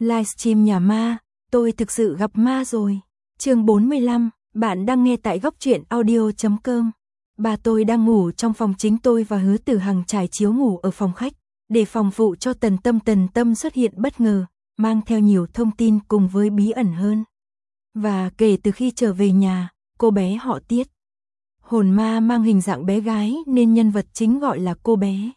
Livestream nhà ma, tôi thực sự gặp ma rồi. Chương 45, bạn đang nghe tại góc truyện audio.com. Bà tôi đang ngủ trong phòng chính, tôi và Hứa Tử Hằng trải chiếu ngủ ở phòng khách, để phòng phụ cho Tần Tâm xuất hiện bất ngờ, mang theo nhiều thông tin cùng với bí ẩn hơn. Và kể từ khi trở về nhà, cô bé họ Tiết, hồn ma mang hình dạng bé gái nên nhân vật chính gọi là cô bé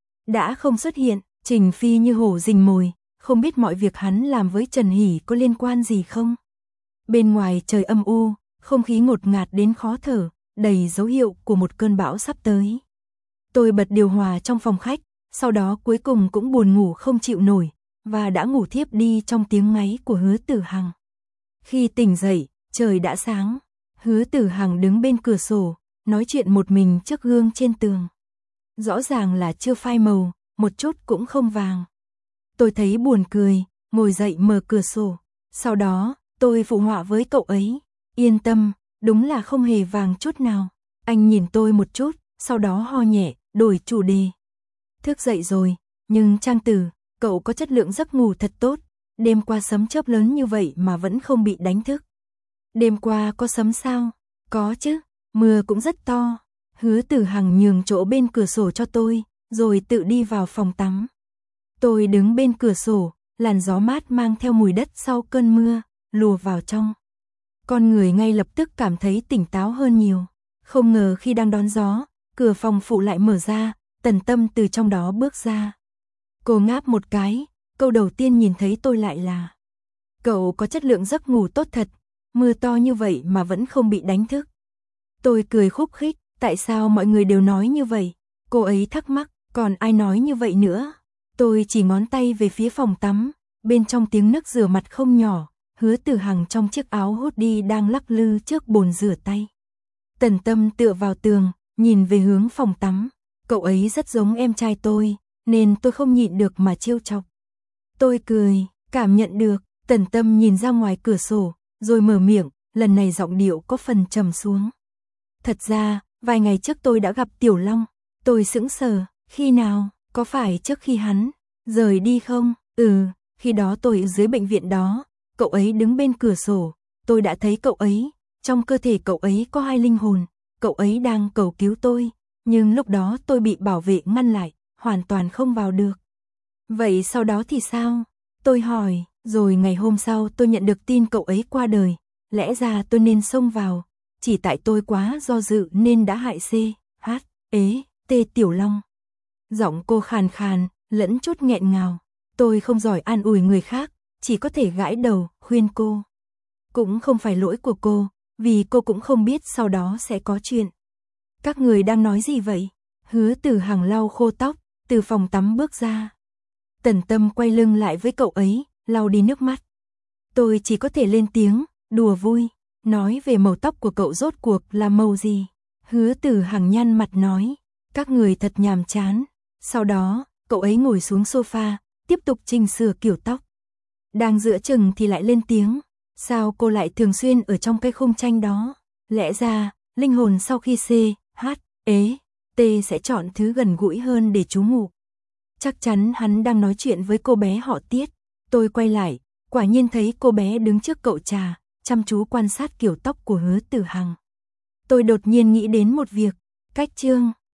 đã không xuất hiện. Trình Phi như hổ rình mồi, không biết mọi việc hắn làm với Trần Hỷ có liên quan gì không. Bên ngoài trời âm u, không khí ngột ngạt đến khó thở, đầy dấu hiệu của một cơn bão sắp tới. Tôi bật điều hòa trong phòng khách, sau đó cuối cùng cũng buồn ngủ không chịu nổi, và đã ngủ thiếp đi trong tiếng ngáy của Hứa Tử Hằng. Khi tỉnh dậy, trời đã sáng. Hứa Tử Hằng đứng bên cửa sổ, nói chuyện một mình trước gương trên tường. Rõ ràng là chưa phai màu, một chút cũng không vàng. Tôi thấy buồn cười, ngồi dậy mở cửa sổ. Sau đó, tôi phụ họa với cậu ấy. Yên tâm, đúng là không hề vàng chút nào. Anh nhìn tôi một chút, sau đó ho nhẹ, đổi chủ đề. Thức dậy rồi, nhưng Trang Tử, cậu có chất lượng giấc ngủ thật tốt. Đêm qua sấm chớp lớn như vậy mà vẫn không bị đánh thức. Đêm qua có sấm sao? Có chứ, mưa cũng rất to. Hứa Tử Hằng nhường chỗ bên cửa sổ cho tôi, rồi tự đi vào phòng tắm. Tôi đứng bên cửa sổ, làn gió mát mang theo mùi đất sau cơn mưa, lùa vào trong. Con người ngay lập tức cảm thấy tỉnh táo hơn nhiều. Không ngờ khi đang đón gió, cửa phòng phụ lại mở ra, Tần Tâm từ trong đó bước ra. Cô ngáp một cái, câu đầu tiên nhìn thấy tôi lại là: cậu có chất lượng giấc ngủ tốt thật, mưa to như vậy mà vẫn không bị đánh thức. Tôi cười khúc khích, tại sao mọi người đều nói như vậy? Cô ấy thắc mắc, còn ai nói như vậy nữa? Tôi chỉ ngón tay về phía phòng tắm, bên trong tiếng nước rửa mặt không nhỏ, Hứa Tử Hằng trong chiếc áo hoodie đang lắc lư trước bồn rửa tay. Tần Tâm tựa vào tường, nhìn về hướng phòng tắm. Cậu ấy rất giống em trai tôi, nên tôi không nhịn được mà trêu chọc. Tôi cười, cảm nhận được. Tần Tâm nhìn ra ngoài cửa sổ, rồi mở miệng, lần này giọng điệu có phần trầm xuống. Thật ra, vài ngày trước tôi đã gặp Tiểu Long. Tôi sững sờ, khi nào, có phải trước khi hắn rời đi không? Khi đó tôi ở dưới bệnh viện đó, cậu ấy đứng bên cửa sổ, tôi đã thấy cậu ấy, trong cơ thể cậu ấy có 2 linh hồn, cậu ấy đang cầu cứu tôi, nhưng lúc đó tôi bị bảo vệ ngăn lại, hoàn toàn không vào được. Vậy sau đó thì sao? Tôi hỏi, rồi ngày hôm sau tôi nhận được tin cậu ấy qua đời, lẽ ra tôi nên xông vào, chỉ tại tôi quá do dự nên đã hại T Tiểu Long. Giọng cô khàn khàn, lẫn chút nghẹn ngào. Tôi không giỏi an ủi người khác, chỉ có thể gãi đầu, khuyên cô. Cũng không phải lỗi của cô, vì cô cũng không biết sau đó sẽ có chuyện. Các người đang nói gì vậy? Hứa Tử Hằng lau khô tóc, từ phòng tắm bước ra. Tần Tâm quay lưng lại với cậu ấy, lau đi nước mắt. Tôi chỉ có thể lên tiếng, đùa vui, nói về màu tóc của cậu rốt cuộc là màu gì. Hứa Tử Hằng nhăn mặt nói, các người thật nhàm chán. Sau đó, cậu ấy ngồi xuống sofa, tiếp tục chỉnh sửa kiểu tóc. Đang giữa chừng thì lại lên tiếng, sao cô lại thường xuyên ở trong cái khung tranh đó? Lẽ ra, linh hồn sau khi T sẽ chọn thứ gần gũi hơn để trú ngụ. Chắc chắn hắn đang nói chuyện với cô bé họ Tiết. Tôi quay lại, quả nhiên thấy cô bé đứng trước cậu trà, chăm chú quan sát kiểu tóc của Hứa Tử Hằng. Tôi đột nhiên nghĩ đến một việc, cách chương